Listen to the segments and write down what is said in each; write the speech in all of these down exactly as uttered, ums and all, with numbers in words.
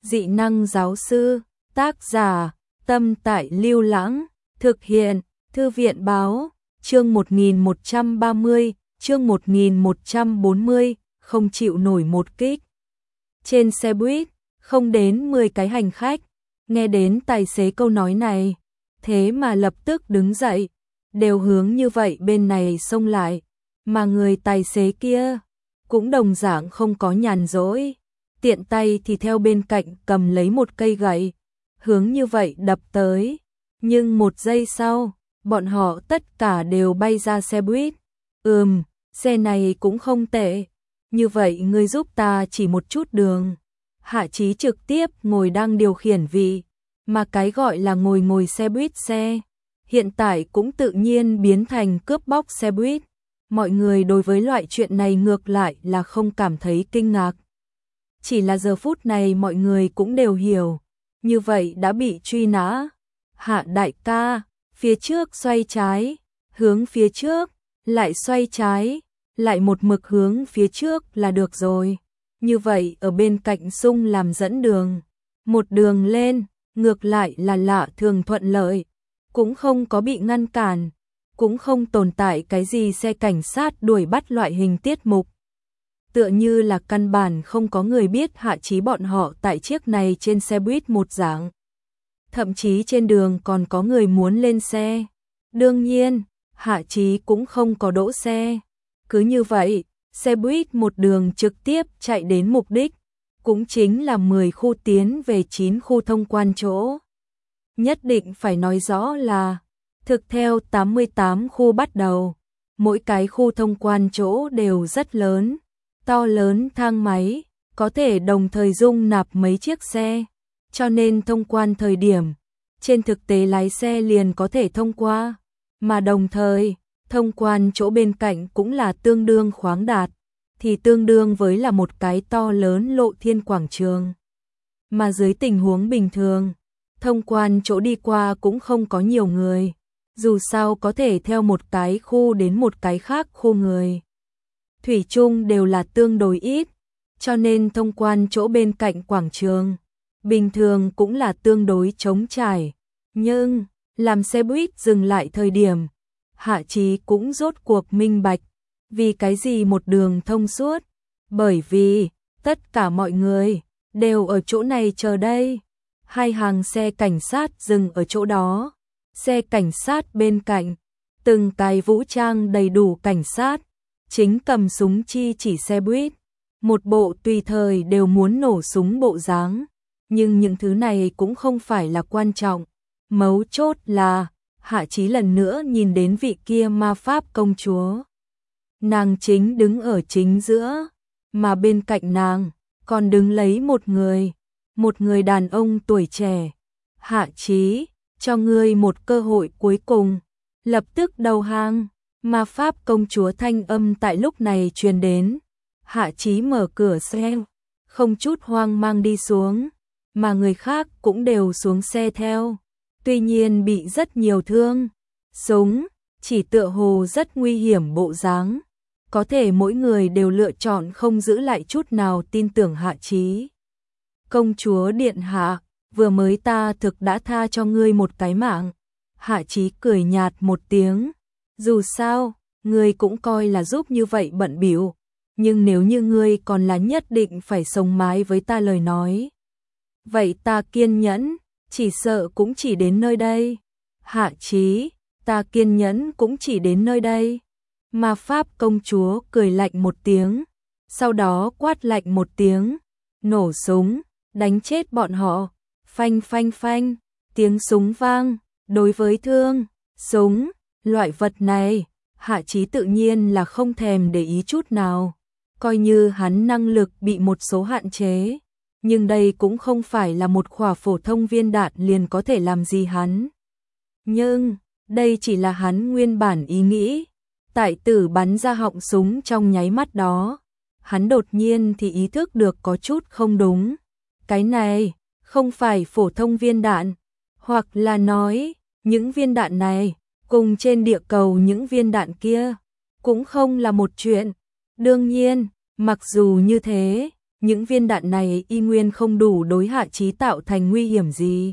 Dị năng giáo sư, tác giả, Tâm Tại Lưu Lãng, thực hiện, Thư viện báo, chương một nghìn một trăm ba mươi, chương một nghìn một trăm bốn mươi, không chịu nổi một kích. Trên xe buýt, không đến mười cái hành khách, nghe đến tài xế câu nói này, thế mà lập tức đứng dậy, đều hướng như vậy bên này xông lại, mà người tài xế kia cũng đồng dạng không có nhàn rỗi, tiện tay thì theo bên cạnh cầm lấy một cây gậy, hướng như vậy đập tới, nhưng một giây sau, bọn họ tất cả đều bay ra xe buýt. Ừm, xe này cũng không tệ, như vậy ngươi giúp ta chỉ một chút đường. Hạ Chí trực tiếp ngồi đang điều khiển vị, mà cái gọi là ngồi ngồi xe buýt xe, hiện tại cũng tự nhiên biến thành cướp bóc xe buýt. Mọi người đối với loại chuyện này ngược lại là không cảm thấy kinh ngạc. Chỉ là giờ phút này mọi người cũng đều hiểu, như vậy đã bị truy nã. Hạ đại ca, phía trước xoay trái, hướng phía trước, lại xoay trái, lại một mực hướng phía trước là được rồi. Như vậy ở bên cạnh sung làm dẫn đường, một đường lên, ngược lại là lạ thường thuận lợi, cũng không có bị ngăn cản, cũng không tồn tại cái gì xe cảnh sát đuổi bắt loại hình tiết mục. Tựa như là căn bản không có người biết Hạ Chí bọn họ tại chiếc này trên xe buýt một dạng. Thậm chí trên đường còn có người muốn lên xe. Đương nhiên, Hạ Chí cũng không có đỗ xe. Cứ như vậy, xe buýt một đường trực tiếp chạy đến mục đích, cũng chính là mười khu tiến về chín khu thông quan chỗ. Nhất định phải nói rõ là, thực theo tám mươi tám khu bắt đầu, mỗi cái khu thông quan chỗ đều rất lớn, to lớn thang máy, có thể đồng thời dung nạp mấy chiếc xe, cho nên thông quan thời điểm, trên thực tế lái xe liền có thể thông qua, mà đồng thời, thông quan chỗ bên cạnh cũng là tương đương khoáng đạt, thì tương đương với là một cái to lớn lộ thiên quảng trường. Mà dưới tình huống bình thường, thông quan chỗ đi qua cũng không có nhiều người, dù sao có thể theo một cái khu đến một cái khác khu người. Thủy chung đều là tương đối ít, cho nên thông quan chỗ bên cạnh quảng trường, bình thường cũng là tương đối trống trải. Nhưng, làm xe buýt dừng lại thời điểm, Hạ Chí cũng rốt cuộc minh bạch, vì cái gì một đường thông suốt, bởi vì, tất cả mọi người, đều ở chỗ này chờ đây. Hai hàng xe cảnh sát dừng ở chỗ đó, xe cảnh sát bên cạnh, từng cái vũ trang đầy đủ cảnh sát, chính cầm súng chi chỉ xe buýt, một bộ tùy thời đều muốn nổ súng bộ dáng, nhưng những thứ này cũng không phải là quan trọng, mấu chốt là, Hạ Chí lần nữa nhìn đến vị kia ma pháp công chúa. Nàng chính đứng ở chính giữa, mà bên cạnh nàng, còn đứng lấy một người, một người đàn ông tuổi trẻ. Hạ Chí, cho ngươi một cơ hội cuối cùng, lập tức đầu hàng. Ma pháp công chúa thanh âm tại lúc này truyền đến. Hạ Chí mở cửa xe, không chút hoang mang đi xuống, mà người khác cũng đều xuống xe theo. Tuy nhiên bị rất nhiều thương, súng, chỉ tựa hồ rất nguy hiểm bộ dáng. Có thể mỗi người đều lựa chọn không giữ lại chút nào tin tưởng Hạ Chí. Công chúa điện hạ, vừa mới ta thực đã tha cho ngươi một cái mạng. Hạ Chí cười nhạt một tiếng. Dù sao, ngươi cũng coi là giúp như vậy bận bịu, nhưng nếu như ngươi còn là nhất định phải sống mái với ta lời nói, vậy ta kiên nhẫn, chỉ sợ cũng chỉ đến nơi đây. Hạ Chí, ta kiên nhẫn cũng chỉ đến nơi đây. Ma pháp công chúa cười lạnh một tiếng, sau đó quát lạnh một tiếng, nổ súng, đánh chết bọn họ. Phanh phanh phanh, tiếng súng vang, đối với thương, súng, loại vật này, Hạ Chí tự nhiên là không thèm để ý chút nào, coi như hắn năng lực bị một số hạn chế, nhưng đây cũng không phải là một khỏa phổ thông viên đạn liền có thể làm gì hắn. Nhưng, đây chỉ là hắn nguyên bản ý nghĩ, tại tử bắn ra họng súng trong nháy mắt đó, hắn đột nhiên thì ý thức được có chút không đúng. Cái này, không phải phổ thông viên đạn, hoặc là nói, những viên đạn này, cùng trên địa cầu những viên đạn kia, cũng không là một chuyện. Đương nhiên, mặc dù như thế, những viên đạn này y nguyên không đủ đối Hạ Chí tạo thành nguy hiểm gì.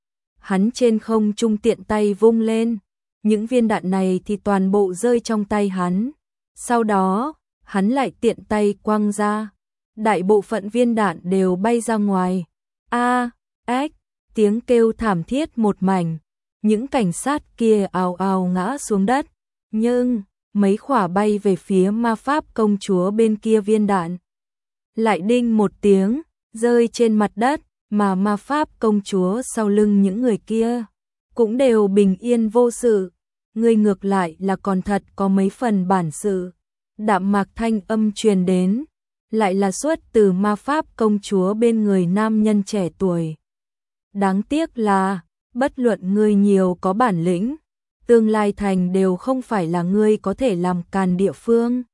Hắn trên không trung tiện tay vung lên, những viên đạn này thì toàn bộ rơi trong tay hắn. Sau đó, hắn lại tiện tay quăng ra, đại bộ phận viên đạn đều bay ra ngoài. A, ếch, tiếng kêu thảm thiết một mảnh, những cảnh sát kia ào ào ngã xuống đất, nhưng mấy quả bay về phía ma pháp công chúa bên kia viên đạn lại đinh một tiếng, rơi trên mặt đất, mà ma pháp công chúa sau lưng những người kia cũng đều bình yên vô sự. Người ngược lại là còn thật có mấy phần bản sự. Đạm mạc thanh âm truyền đến, lại là xuất từ ma pháp công chúa bên người nam nhân trẻ tuổi. Đáng tiếc là, bất luận ngươi nhiều có bản lĩnh, tương lai thành đều không phải là ngươi có thể làm càn địa phương.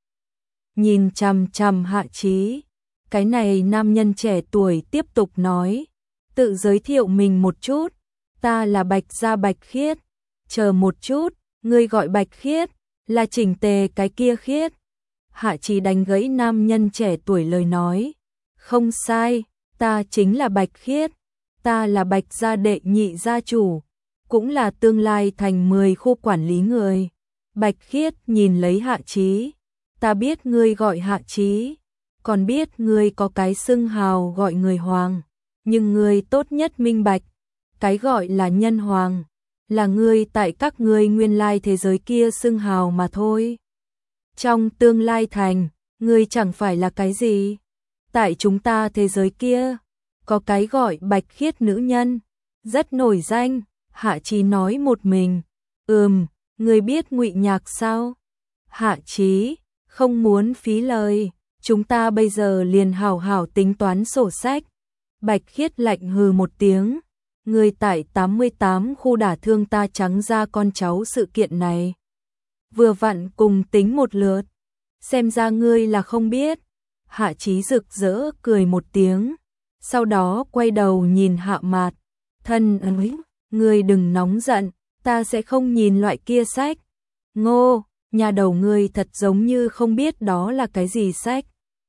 Nhìn chằm chằm Hạ Chí, cái này nam nhân trẻ tuổi tiếp tục nói, tự giới thiệu mình một chút, ta là Bạch Gia Bạch Khiết, chờ một chút, ngươi gọi Bạch Khiết, là chỉnh tề cái kia Khiết. Hạ Chí đánh gãy nam nhân trẻ tuổi lời nói, không sai, ta chính là Bạch Khiết, ta là Bạch Gia đệ nhị gia chủ, cũng là tương lai thành mười khu quản lý người. Bạch Khiết nhìn lấy Hạ Chí, ta biết ngươi gọi Hạ Chí, còn biết ngươi có cái xưng hào gọi người hoàng, nhưng ngươi tốt nhất minh bạch, cái gọi là nhân hoàng, là ngươi tại các ngươi nguyên lai thế giới kia xưng hào mà thôi. Trong tương lai thành, ngươi chẳng phải là cái gì. Tại chúng ta thế giới kia, có cái gọi Bạch Khiết nữ nhân, rất nổi danh. Hạ Chí nói một mình, ừm, ngươi biết Ngụy Nhạc sao? Hạ Chí, không muốn phí lời, chúng ta bây giờ liền hảo hảo tính toán sổ sách. Bạch Khiết lạnh hừ một tiếng, ngươi tại tám mươi tám khu đả thương ta trắng ra con cháu sự kiện này. Vừa vặn cùng tính một lượt, xem ra ngươi là không biết. Hạ Chí rực rỡ cười một tiếng, sau đó quay đầu nhìn Hạ Mạt, thân ơi, ngươi đừng nóng giận, ta sẽ không nhìn loại kia sách. Ngô, nhà đầu ngươi thật giống như không biết đó là cái gì sách.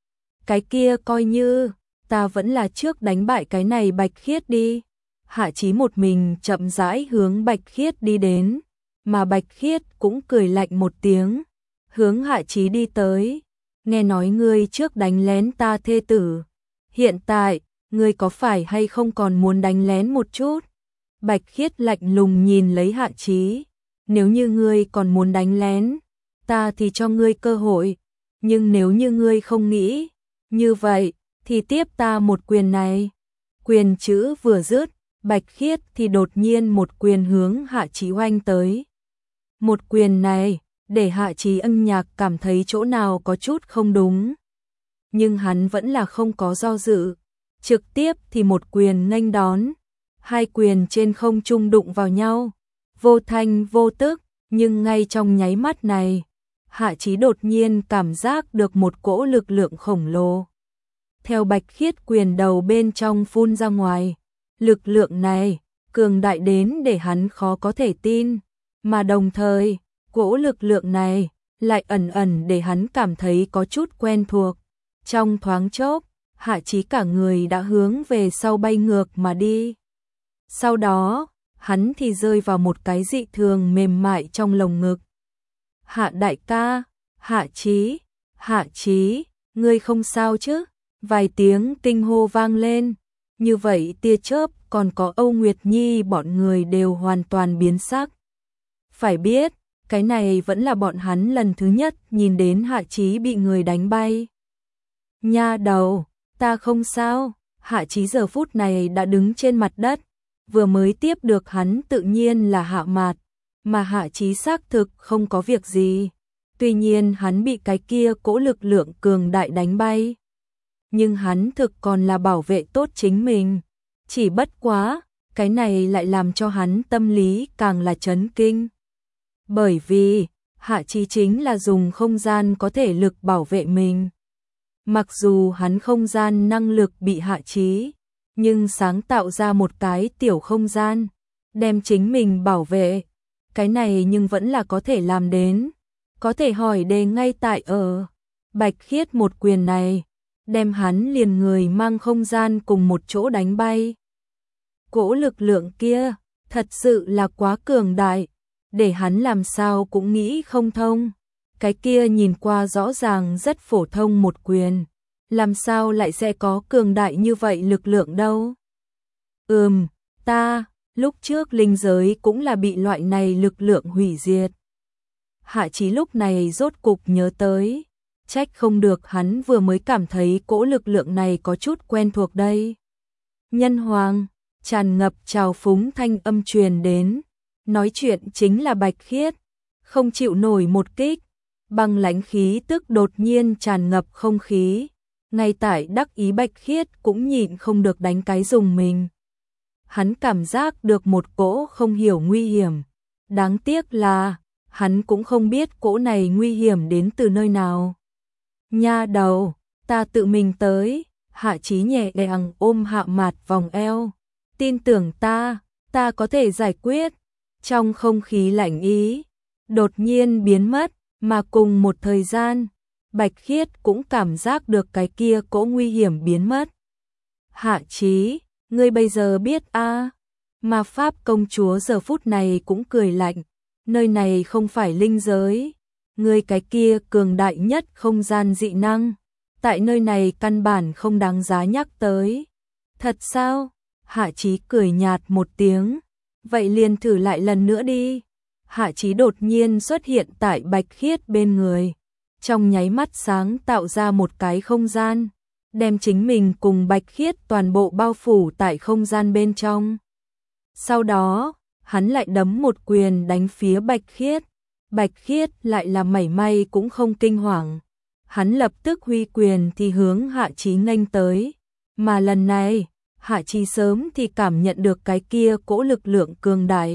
Cái kia coi như, ta vẫn là trước đánh bại cái này Bạch Khiết đi. Hạ Chí một mình chậm rãi hướng Bạch Khiết đi đến, mà Bạch Khiết cũng cười lạnh một tiếng, hướng Hạ Chí đi tới. Nghe nói ngươi trước đánh lén ta thê tử, hiện tại, ngươi có phải hay không còn muốn đánh lén một chút? Bạch Khiết lạnh lùng nhìn lấy Hạ Chí, nếu như ngươi còn muốn đánh lén, ta thì cho ngươi cơ hội, nhưng nếu như ngươi không nghĩ, như vậy, thì tiếp ta một quyền này. Quyền chữ vừa dứt, Bạch Khiết thì đột nhiên một quyền hướng Hạ Chí oanh tới. Một quyền này, để Hạ Chí âm nhạc cảm thấy chỗ nào có chút không đúng. Nhưng hắn vẫn là không có do dự, trực tiếp thì một quyền nghênh đón. Hai quyền trên không trung đụng vào nhau, vô thanh vô tức, nhưng ngay trong nháy mắt này, Hạ Chí đột nhiên cảm giác được một cỗ lực lượng khổng lồ. Theo Bạch Khiết quyền đầu bên trong phun ra ngoài, lực lượng này cường đại đến để hắn khó có thể tin, mà đồng thời, cỗ lực lượng này lại ẩn ẩn để hắn cảm thấy có chút quen thuộc. Trong thoáng chốc, Hạ Chí cả người đã hướng về sau bay ngược mà đi. Sau đó, hắn thì rơi vào một cái dị thường mềm mại trong lồng ngực. Hạ đại ca, Hạ Chí, Hạ Chí, ngươi không sao chứ? Vài tiếng kinh hô vang lên, như vậy tia chớp còn có Âu Nguyệt Nhi bọn người đều hoàn toàn biến sắc. Phải biết, cái này vẫn là bọn hắn lần thứ nhất nhìn đến Hạ Chí bị người đánh bay. Nha đầu, ta không sao. Hạ Chí giờ phút này đã đứng trên mặt đất, vừa mới tiếp được hắn tự nhiên là Hạ Mạt, mà Hạ Chí xác thực không có việc gì. Tuy nhiên hắn bị cái kia cỗ lực lượng cường đại đánh bay, nhưng hắn thực còn là bảo vệ tốt chính mình. Chỉ bất quá, cái này lại làm cho hắn tâm lý càng là chấn kinh. Bởi vì, Hạ Chí chính là dùng không gian có thể lực bảo vệ mình. Mặc dù hắn không gian năng lực bị Hạ Chí, nhưng sáng tạo ra một cái tiểu không gian, đem chính mình bảo vệ. Cái này nhưng vẫn là có thể làm đến. Có thể hỏi đề ngay tại ở. Bạch Khiết một quyền này, đem hắn liền người mang không gian cùng một chỗ đánh bay. Cỗ lực lượng kia, thật sự là quá cường đại, để hắn làm sao cũng nghĩ không thông. Cái kia nhìn qua rõ ràng rất phổ thông một quyền, làm sao lại sẽ có cường đại như vậy lực lượng đâu. Ừm, ta, lúc trước linh giới cũng là bị loại này lực lượng hủy diệt. Hạ Chí lúc này rốt cục nhớ tới, trách không được hắn vừa mới cảm thấy cỗ lực lượng này có chút quen thuộc đây. Nhân Hoàng, tràn ngập trào phúng thanh âm truyền đến, nói chuyện chính là Bạch Khiết, không chịu nổi một kích, băng lãnh khí tức đột nhiên tràn ngập không khí, ngay tại đắc ý Bạch Khiết cũng nhịn không được đánh cái dùng mình. Hắn cảm giác được một cỗ không hiểu nguy hiểm, đáng tiếc là hắn cũng không biết cỗ này nguy hiểm đến từ nơi nào. Nha đầu, ta tự mình tới. Hạ Chí nhẹ nhàng ôm Hạ Mạt vòng eo, tin tưởng ta, ta có thể giải quyết. Trong không khí lạnh ý đột nhiên biến mất, mà cùng một thời gian, Bạch Khiết cũng cảm giác được cái kia cỗ nguy hiểm biến mất. Hạ Chí, ngươi bây giờ biết a? À? Ma Pháp công chúa giờ phút này cũng cười lạnh, nơi này không phải linh giới, ngươi cái kia cường đại nhất không gian dị năng, tại nơi này căn bản không đáng giá nhắc tới. Thật sao? Hạ Chí cười nhạt một tiếng, vậy liền thử lại lần nữa đi. Hạ Chí đột nhiên xuất hiện tại Bạch Khiết bên người, trong nháy mắt sáng tạo ra một cái không gian, đem chính mình cùng Bạch Khiết toàn bộ bao phủ tại không gian bên trong. Sau đó, hắn lại đấm một quyền đánh phía Bạch Khiết, Bạch Khiết lại là mảy may cũng không kinh hoàng. Hắn lập tức huy quyền thì hướng Hạ Chí nghênh tới, mà lần này, Hạ Chí sớm thì cảm nhận được cái kia cỗ lực lượng cường đại.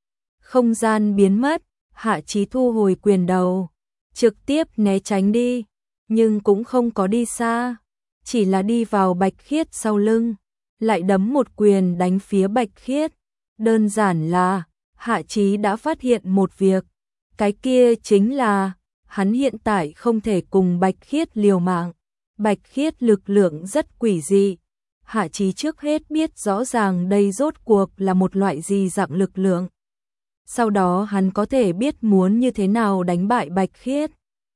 Không gian biến mất, Hạ Chí thu hồi quyền đầu, trực tiếp né tránh đi, nhưng cũng không có đi xa, chỉ là đi vào Bạch Khiết sau lưng, lại đấm một quyền đánh phía Bạch Khiết. Đơn giản là, Hạ Chí đã phát hiện một việc, cái kia chính là hắn hiện tại không thể cùng Bạch Khiết liều mạng. Bạch Khiết lực lượng rất quỷ dị. Hạ Chí trước hết biết rõ ràng đây rốt cuộc là một loại gì dạng lực lượng. Sau đó hắn có thể biết muốn như thế nào đánh bại Bạch Khiết.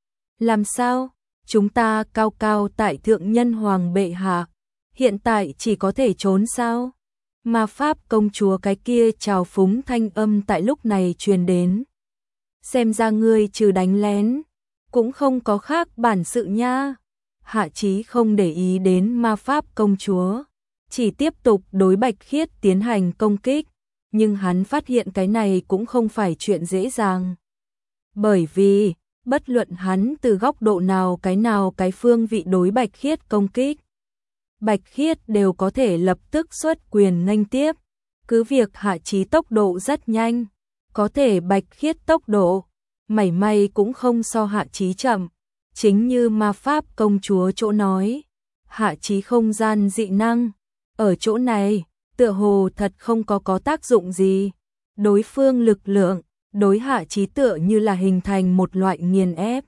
Làm sao? Chúng ta cao cao tại thượng nhân hoàng bệ hạ, hiện tại chỉ có thể trốn sao? Ma Pháp công chúa cái kia trào phúng thanh âm tại lúc này truyền đến. Xem ra ngươi trừ đánh lén, cũng không có khác bản sự nha. Hạ Chí không để ý đến Ma Pháp công chúa, chỉ tiếp tục đối Bạch Khiết tiến hành công kích, nhưng hắn phát hiện cái này cũng không phải chuyện dễ dàng. Bởi vì, bất luận hắn từ góc độ nào cái nào cái phương vị đối Bạch Khiết công kích, Bạch Khiết đều có thể lập tức xuất quyền nghênh tiếp, cứ việc Hạ Chí tốc độ rất nhanh, có thể Bạch Khiết tốc độ mảy may cũng không so Hạ Chí chậm, chính như Ma Pháp công chúa chỗ nói, Hạ Chí không gian dị năng, ở chỗ này, tựa hồ thật không có có tác dụng gì, đối phương lực lượng, đối Hạ Chí tựa như là hình thành một loại nghiền ép.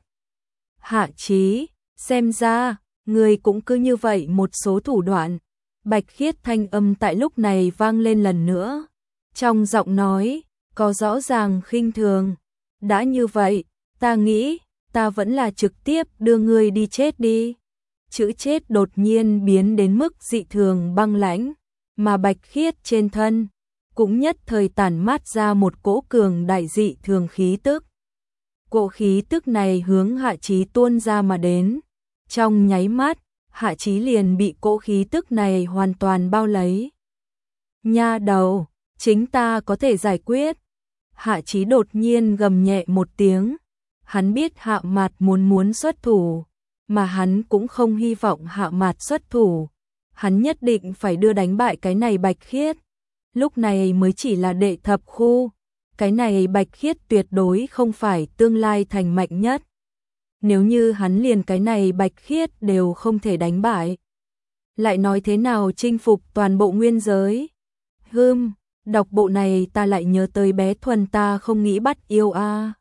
Hạ Chí, xem ra, người cũng cứ như vậy một số thủ đoạn. Bạch Khiết thanh âm tại lúc này vang lên lần nữa, trong giọng nói, có rõ ràng khinh thường. Đã như vậy, ta nghĩ, ta vẫn là trực tiếp đưa ngươi đi chết đi. Chữ chết đột nhiên biến đến mức dị thường băng lãnh, mà Bạch Khiết trên thân cũng nhất thời tản mát ra một cỗ cường đại dị thường khí tức. Cỗ khí tức này hướng Hạ Chí tuôn ra mà đến. Trong nháy mắt, Hạ Chí liền bị cỗ khí tức này hoàn toàn bao lấy. Nha đầu, chính ta có thể giải quyết. Hạ Chí đột nhiên gầm nhẹ một tiếng. Hắn biết Hạ Mạt muốn muốn xuất thủ, mà hắn cũng không hy vọng Hạ Mạt xuất thủ. Hắn nhất định phải đưa đánh bại cái này Bạch Khiết. Lúc này mới chỉ là đệ thập khu. Cái này Bạch Khiết tuyệt đối không phải tương lai thành mạnh nhất. Nếu như hắn liền cái này Bạch Khiết đều không thể đánh bại, lại nói thế nào chinh phục toàn bộ nguyên giới? Hừm, đọc bộ này ta lại nhớ tới bé Thuần ta không nghĩ bắt yêu a. À.